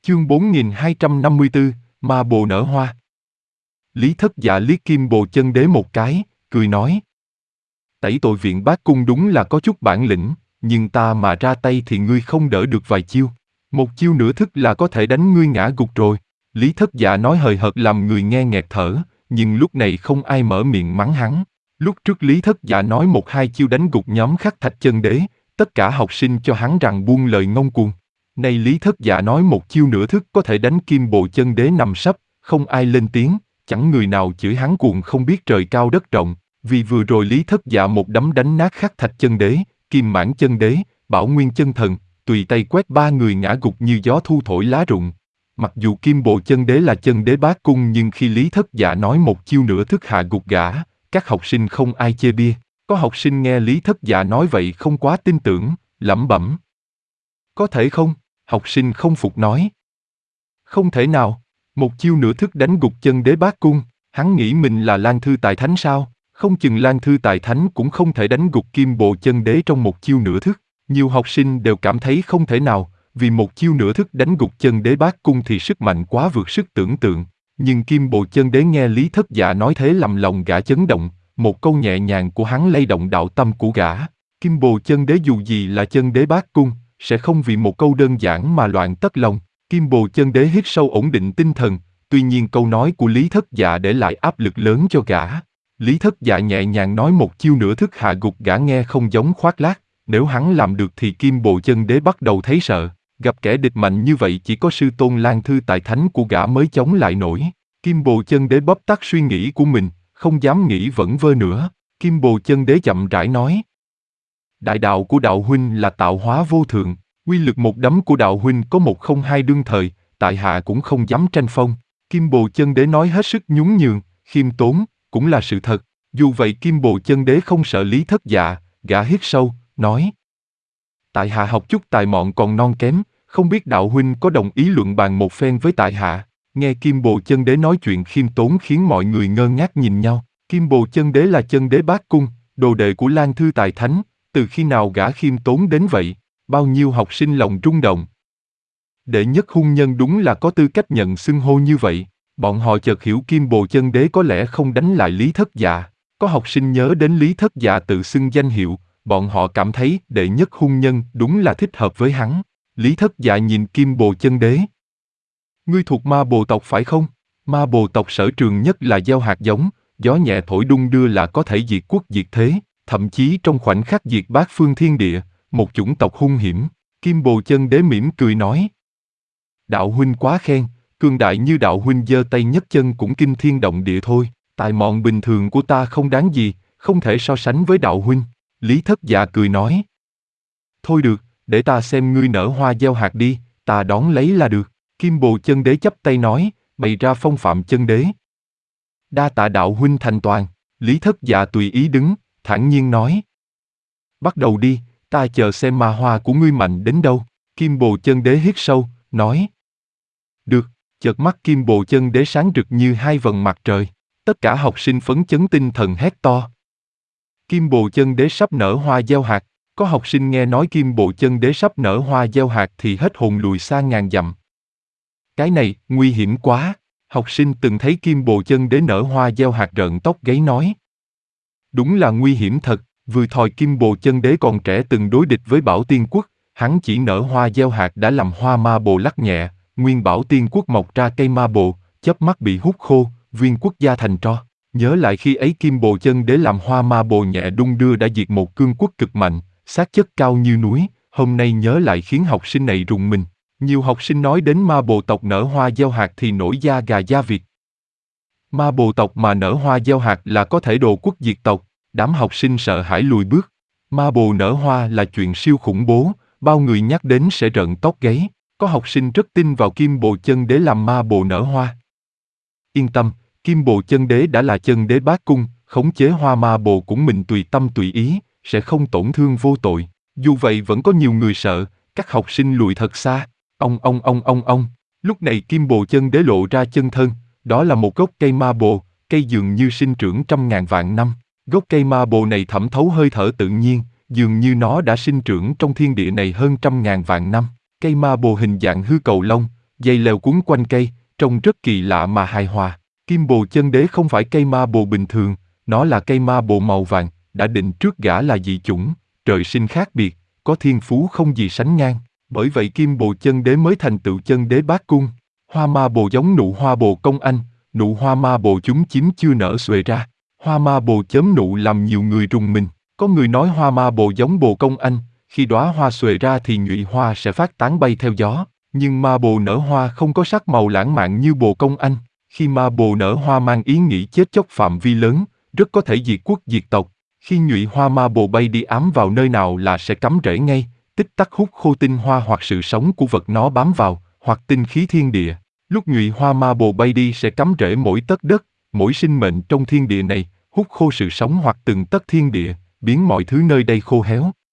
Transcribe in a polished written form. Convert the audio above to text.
Chương 4254, Ma Bồ nở hoa. Lý Thất Dạ liếc Kim Bồ Chân Đế một cái, cười nói. Tẩy tội viện bác cung đúng là có chút bản lĩnh, nhưng ta mà ra tay thì ngươi không đỡ được vài chiêu. Một chiêu nửa thức là có thể đánh ngươi ngã gục rồi. Lý Thất Dạ nói hời hợt làm người nghe nghẹt thở, nhưng lúc này không ai mở miệng mắng hắn. Lúc trước Lý Thất Dạ nói một hai chiêu đánh gục nhóm Khắc Thạch Chân Đế, tất cả học sinh cho hắn rằng buông lời ngông cuồng. Nay Lý Thất Dạ nói một chiêu nửa thức có thể đánh Kim Bồ Chân Đế nằm sấp, không ai lên tiếng, chẳng người nào chửi hắn cuồng không biết trời cao đất rộng, vì vừa rồi Lý Thất Dạ một đấm đánh nát Khắc Thạch Chân Đế, Kim Mãn Chân Đế, Bảo Nguyên Chân Thần, tùy tay quét ba người ngã gục như gió thu thổi lá rụng. Mặc dù Kim Bồ Chân Đế là chân đế bát cung nhưng khi Lý Thất Dạ nói một chiêu nửa thức hạ gục gã, các học sinh không ai chê bia. Có học sinh nghe Lý Thất Dạ nói vậy không quá tin tưởng, lẩm bẩm. Có thể không? Học sinh không phục nói. Không thể nào, một chiêu nửa thức đánh gục chân đế bát cung, hắn nghĩ mình là Lan Thư Tài Thánh sao? Không chừng Lan Thư Tài Thánh cũng không thể đánh gục Kim Bồ Chân Đế trong một chiêu nửa thức. Nhiều học sinh đều cảm thấy không thể nào, vì một chiêu nửa thức đánh gục chân đế bát cung thì sức mạnh quá vượt sức tưởng tượng. Nhưng Kim Bồ Chân Đế nghe Lý Thất Dạ nói thế làm lòng gã chấn động, một câu nhẹ nhàng của hắn lay động đạo tâm của gã. Kim Bồ Chân Đế dù gì là chân đế bát cung, sẽ không vì một câu đơn giản mà loạn tất lòng. Kim Bồ Chân Đế hít sâu ổn định tinh thần, tuy nhiên câu nói của Lý Thất Dạ để lại áp lực lớn cho gã. Lý Thất Dạ nhẹ nhàng nói một chiêu nửa thức hạ gục gã nghe không giống khoác lác, nếu hắn làm được thì Kim Bồ Chân Đế bắt đầu thấy sợ, gặp kẻ địch mạnh như vậy chỉ có sư tôn Lan Thư Tài Thánh của gã mới chống lại nổi. Kim Bồ Chân Đế bóp tắt suy nghĩ của mình, không dám nghĩ vẩn vơ nữa. Kim Bồ Chân Đế chậm rãi nói. Đại đạo của đạo huynh là tạo hóa vô thượng, uy lực một đấm của đạo huynh có một không hai đương thời, tại hạ cũng không dám tranh phong. Kim Bồ Chân Đế nói hết sức nhún nhường, khiêm tốn, cũng là sự thật. Dù vậy Kim Bồ Chân Đế không sợ Lý Thất Dạ, gã hít sâu, nói. Tại hạ học chút tài mọn còn non kém, không biết đạo huynh có đồng ý luận bàn một phen với tại hạ. Nghe Kim Bồ Chân Đế nói chuyện khiêm tốn khiến mọi người ngơ ngác nhìn nhau. Kim Bồ Chân Đế là chân đế bát cung, đồ đệ của Lan Thư Tài Thánh, từ khi nào gã khiêm tốn đến vậy? Bao nhiêu học sinh lòng rung động. Đệ nhất hung nhân đúng là có tư cách nhận xưng hô như vậy. Bọn họ chợt hiểu Kim Bồ Chân Đế có lẽ không đánh lại Lý Thất Dạ. Có học sinh nhớ đến Lý Thất Dạ tự xưng danh hiệu, bọn họ cảm thấy đệ nhất hung nhân đúng là thích hợp với hắn. Lý Thất Dạ nhìn Kim Bồ Chân Đế. Ngươi thuộc Ma Bồ tộc phải không? Ma Bồ tộc sở trường nhất là gieo hạt giống, gió nhẹ thổi đung đưa là có thể diệt quốc diệt thế, thậm chí trong khoảnh khắc diệt bát phương thiên địa, một chủng tộc hung hiểm. Kim Bồ Chân Đế mỉm cười nói. Đạo huynh quá khen, cường đại như đạo huynh giơ tay nhấc chân cũng kinh thiên động địa thôi, tài mọn bình thường của ta không đáng gì, không thể so sánh với đạo huynh. Lý Thất Dạ cười nói. Thôi được, để ta xem ngươi nở hoa gieo hạt đi, ta đón lấy là được. Kim Bồ Chân Đế chắp tay nói, bày ra phong phạm chân đế. Đa tạ đạo huynh thành toàn. Lý Thất Dạ tùy ý đứng, thản nhiên nói. Bắt đầu đi, ta chờ xem ma hoa của ngươi mạnh đến đâu. Kim Bồ Chân Đế hít sâu, nói. Được, chợt mắt Kim Bồ Chân Đế sáng rực như hai vầng mặt trời. Tất cả học sinh phấn chấn tinh thần hét to. Kim Bồ Chân Đế sắp nở hoa gieo hạt. Có học sinh nghe nói Kim Bồ Chân Đế sắp nở hoa gieo hạt thì hết hồn lùi xa ngàn dặm. Cái này, nguy hiểm quá. Học sinh từng thấy Kim Bồ Chân Đế nở hoa gieo hạt rợn tóc gáy nói. Đúng là nguy hiểm thật, vừa thòi Kim Bồ Chân Đế còn trẻ từng đối địch với Bảo Tiên Quốc, hắn chỉ nở hoa gieo hạt đã làm hoa ma bồ lắc nhẹ, nguyên Bảo Tiên Quốc mọc ra cây ma bồ, chớp mắt bị hút khô, viên quốc gia thành tro. Nhớ lại khi ấy Kim Bồ Chân Đế làm hoa ma bồ nhẹ đung đưa đã diệt một cương quốc cực mạnh, xác chất cao như núi, hôm nay nhớ lại khiến học sinh này rùng mình. Nhiều học sinh nói đến ma bồ tộc nở hoa gieo hạt thì nổi da gà da vịt. Ma bồ tộc mà nở hoa gieo hạt là có thể đồ quốc diệt tộc, đám học sinh sợ hãi lùi bước. Ma bồ nở hoa là chuyện siêu khủng bố, bao người nhắc đến sẽ rợn tóc gáy. Có học sinh rất tin vào Kim Bồ Chân Đế làm ma bồ nở hoa. Yên tâm, Kim Bồ Chân Đế đã là chân đế bát cung, khống chế hoa ma bồ của mình tùy tâm tùy ý, sẽ không tổn thương vô tội. Dù vậy vẫn có nhiều người sợ, các học sinh lùi thật xa. Ông. Lúc này Kim Bồ Chân Đế lộ ra chân thân, đó là một gốc cây ma bồ, cây dường như sinh trưởng trăm ngàn vạn năm. Gốc cây ma bồ này thẩm thấu hơi thở tự nhiên, dường như nó đã sinh trưởng trong thiên địa này hơn trăm ngàn vạn năm. Cây ma bồ hình dạng hư cầu long, dây leo quấn quanh cây, trông rất kỳ lạ mà hài hòa. Kim bồ chân đế không phải cây ma bồ bình thường, nó là cây ma bồ màu vàng, đã định trước gã là dị chủng, trời sinh khác biệt, có thiên phú không gì sánh ngang. Bởi vậy Kim bồ chân đế mới thành tựu chân đế bát cung. Hoa ma bồ giống nụ hoa bồ công anh, nụ hoa ma bồ chúng chiếm chưa nở xuề ra. Hoa ma bồ chớm nụ làm nhiều người rùng mình. Có người nói hoa ma bồ giống bồ công anh, khi đóa hoa xuề ra thì nhụy hoa sẽ phát tán bay theo gió. Nhưng ma bồ nở hoa không có sắc màu lãng mạn như bồ công anh. Khi ma bồ nở hoa mang ý nghĩ chết chóc phạm vi lớn, rất có thể diệt quốc diệt tộc. Khi nhụy hoa ma bồ bay đi ám vào nơi nào là sẽ cắm rễ ngay, tích tắc hút khô tinh hoa hoặc sự sống của vật nó bám vào, hoặc tinh khí thiên địa. Lúc nhụy hoa ma bồ bay đi sẽ cắm rễ mỗi tấc đất, mỗi sinh mệnh trong thiên địa này, hút khô sự sống hoặc từng tấc thiên địa, biến mọi thứ nơi đây khô héo.